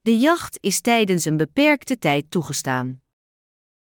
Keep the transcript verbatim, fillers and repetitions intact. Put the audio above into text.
De jacht is tijdens een beperkte tijd toegestaan.